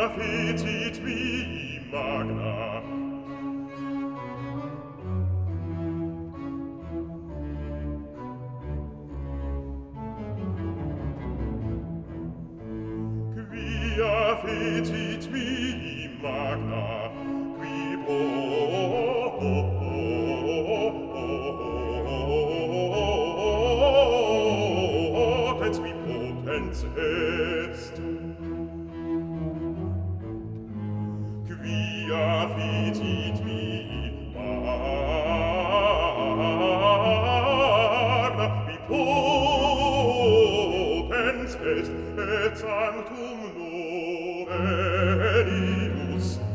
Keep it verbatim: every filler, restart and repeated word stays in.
fecit vi magna. Quia fecit vi magna, qui potens, qui potens est. Quia fecit vi magna, qui potens est, et sanctum novelius